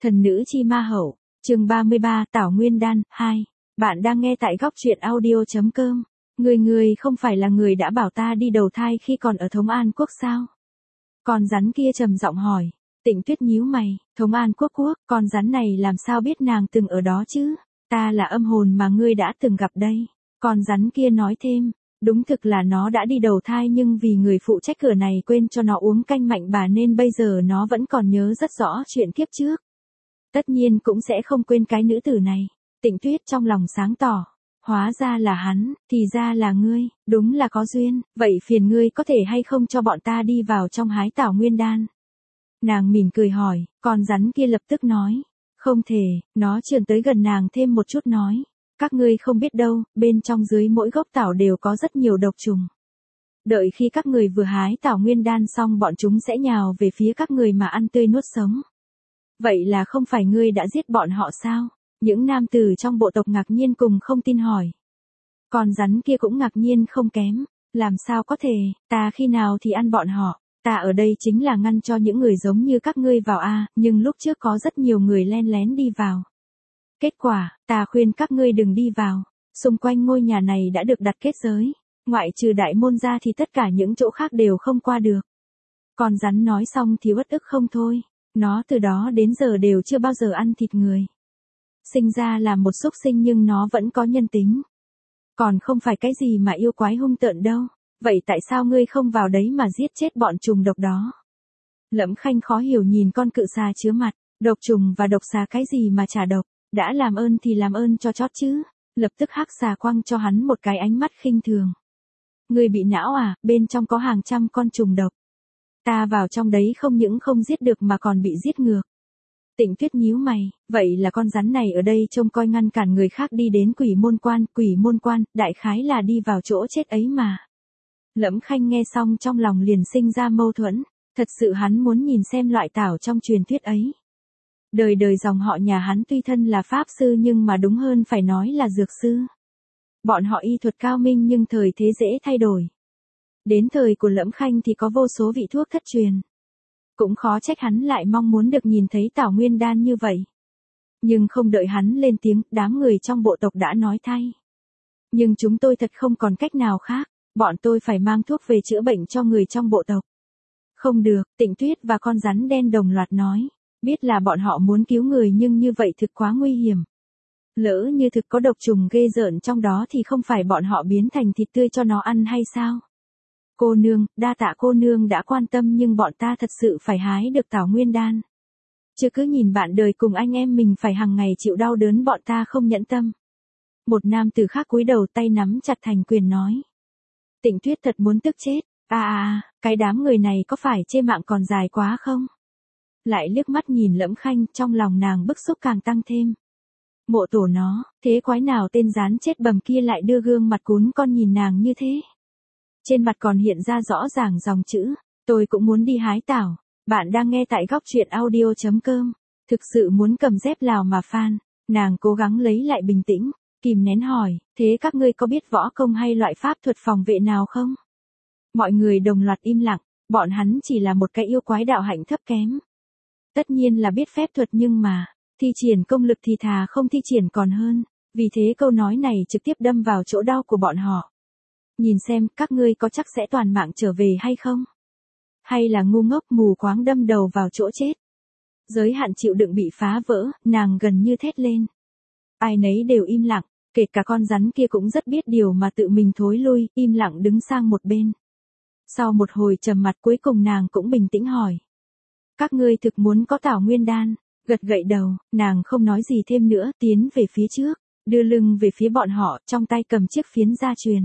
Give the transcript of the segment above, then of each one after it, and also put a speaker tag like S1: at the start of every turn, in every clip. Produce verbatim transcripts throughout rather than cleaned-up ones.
S1: Thần nữ chi ma hậu, chương ba mươi ba, Tảo Nguyên Đan, hai. Bạn đang nghe tại góc truyện audio.com. Người người không phải là người đã bảo ta đi đầu thai khi còn ở Thống An Quốc sao? Con rắn kia trầm giọng hỏi. Tịnh Tuyết nhíu mày, Thống An Quốc quốc, con rắn này làm sao biết nàng từng ở đó chứ? Ta là âm hồn mà ngươi đã từng gặp đây. Con rắn kia nói thêm, đúng thực là nó đã đi đầu thai nhưng vì người phụ trách cửa này quên cho nó uống canh mạnh bà nên bây giờ nó vẫn còn nhớ rất rõ chuyện kiếp trước. Tất nhiên cũng sẽ không quên cái nữ tử này. Tịnh Tuyết trong lòng sáng tỏ. Hóa ra là hắn, thì ra là ngươi, đúng là có duyên, vậy phiền ngươi có thể hay không cho bọn ta đi vào trong hái Tảo Nguyên Đan. Nàng mỉm cười hỏi, con rắn kia lập tức nói. Không thể, nó trườn tới gần nàng thêm một chút nói. Các ngươi không biết đâu, bên trong dưới mỗi gốc tảo đều có rất nhiều độc trùng. Đợi khi các người vừa hái Tảo Nguyên Đan xong bọn chúng sẽ nhào về phía các người mà ăn tươi nuốt sống. Vậy là không phải ngươi đã giết bọn họ sao? Những nam tử trong bộ tộc ngạc nhiên cùng không tin hỏi. Còn rắn kia cũng ngạc nhiên không kém. Làm sao có thể, ta khi nào thì ăn bọn họ? Ta ở đây chính là ngăn cho những người giống như các ngươi vào a, nhưng lúc trước có rất nhiều người len lén đi vào. Kết quả, ta khuyên các ngươi đừng đi vào. Xung quanh ngôi nhà này đã được đặt kết giới. Ngoại trừ đại môn ra thì tất cả những chỗ khác đều không qua được. Con rắn nói xong thì uất ức không thôi. Nó từ đó đến giờ đều chưa bao giờ ăn thịt người. Sinh ra là một súc sinh nhưng nó vẫn có nhân tính. Còn không phải cái gì mà yêu quái hung tợn đâu. Vậy tại sao ngươi không vào đấy mà giết chết bọn trùng độc đó? Lẫm Khanh khó hiểu nhìn con cự xà chứa mặt. Độc trùng và độc xà cái gì mà trả độc? Đã làm ơn thì làm ơn cho chót chứ. Lập tức hắc xà quăng cho hắn một cái ánh mắt khinh thường. Ngươi bị não à, bên trong có hàng trăm con trùng độc. Ta vào trong đấy không những không giết được mà còn bị giết ngược. Tịnh Tuyết nhíu mày, vậy là con rắn này ở đây trông coi ngăn cản người khác đi đến Quỷ Môn Quan, Quỷ Môn Quan, đại khái là đi vào chỗ chết ấy mà. Lẫm Khanh nghe xong trong lòng liền sinh ra mâu thuẫn, thật sự hắn muốn nhìn xem loại tảo trong truyền thuyết ấy. Đời đời dòng họ nhà hắn tuy thân là pháp sư nhưng mà đúng hơn phải nói là dược sư. Bọn họ y thuật cao minh nhưng thời thế dễ thay đổi. Đến thời của Lẫm Khanh thì có vô số vị thuốc thất truyền. Cũng khó trách hắn lại mong muốn được nhìn thấy Tảo Nguyên Đan như vậy. Nhưng không đợi hắn lên tiếng, đám người trong bộ tộc đã nói thay. Nhưng chúng tôi thật không còn cách nào khác, bọn tôi phải mang thuốc về chữa bệnh cho người trong bộ tộc. Không được, Tịnh Tuyết và con rắn đen đồng loạt nói. Biết là bọn họ muốn cứu người nhưng như vậy thực quá nguy hiểm. Lỡ như thực có độc trùng ghê rợn trong đó thì không phải bọn họ biến thành thịt tươi cho nó ăn hay sao? Cô nương, đa tạ cô nương đã quan tâm nhưng bọn ta thật sự phải hái được Tảo Nguyên Đan. Chứ cứ nhìn bạn đời cùng anh em mình phải hàng ngày chịu đau đớn bọn ta không nhẫn tâm. Một nam tử khác cúi đầu tay nắm chặt thành quyền nói. Tịnh Tuyết thật muốn tức chết. À à, cái đám người này có phải chê mạng còn dài quá không? Lại liếc mắt nhìn Lẫm Khanh, trong lòng nàng bức xúc càng tăng thêm. Mộ tổ nó, thế quái nào tên rán chết bầm kia lại đưa gương mặt cún con nhìn nàng như thế? Trên mặt còn hiện ra rõ ràng dòng chữ, tôi cũng muốn đi hái tảo. Bạn đang nghe tại góc truyện audio.com. Thực sự muốn cầm dép Lào mà fan. Nàng cố gắng lấy lại bình tĩnh, kìm nén hỏi, thế các ngươi có biết võ công hay loại pháp thuật phòng vệ nào không? Mọi người đồng loạt im lặng, bọn hắn chỉ là một cái yêu quái đạo hạnh thấp kém. Tất nhiên là biết phép thuật nhưng mà, thi triển công lực thì thà không thi triển còn hơn. Vì thế câu nói này trực tiếp đâm vào chỗ đau của bọn họ. Nhìn xem các ngươi có chắc sẽ toàn mạng trở về hay không? Hay là ngu ngốc mù quáng đâm đầu vào chỗ chết? Giới hạn chịu đựng bị phá vỡ, nàng gần như thét lên. Ai nấy đều im lặng, kể cả con rắn kia cũng rất biết điều mà tự mình thối lui, im lặng đứng sang một bên. Sau một hồi trầm mặt cuối cùng nàng cũng bình tĩnh hỏi. Các ngươi thực muốn có Tảo Nguyên Đan? Gật gậy đầu, nàng không nói gì thêm nữa, tiến về phía trước, đưa lưng về phía bọn họ, trong tay cầm chiếc phiến gia truyền.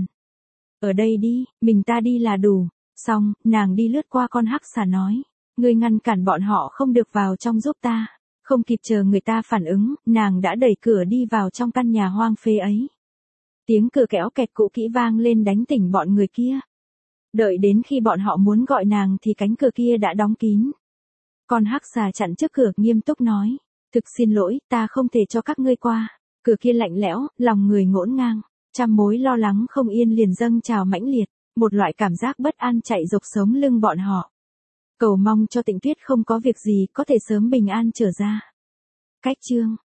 S1: Ở đây đi, mình ta đi là đủ. Xong, nàng đi lướt qua con hắc xà nói. Ngươi ngăn cản bọn họ không được vào trong giúp ta. Không kịp chờ người ta phản ứng, nàng đã đẩy cửa đi vào trong căn nhà hoang phế ấy. Tiếng cửa kéo kẹt cũ kỹ vang lên đánh tỉnh bọn người kia. Đợi đến khi bọn họ muốn gọi nàng thì cánh cửa kia đã đóng kín. Con hắc xà chặn trước cửa nghiêm túc nói. Thực xin lỗi, ta không thể cho các ngươi qua. Cửa kia lạnh lẽo, lòng người ngổn ngang. Trăm mối lo lắng không yên liền dâng trào mãnh liệt. Một loại cảm giác bất an chạy dọc sống lưng bọn họ. Cầu mong cho Tịnh Tuyết không có việc gì có thể sớm bình an trở ra. Cách chương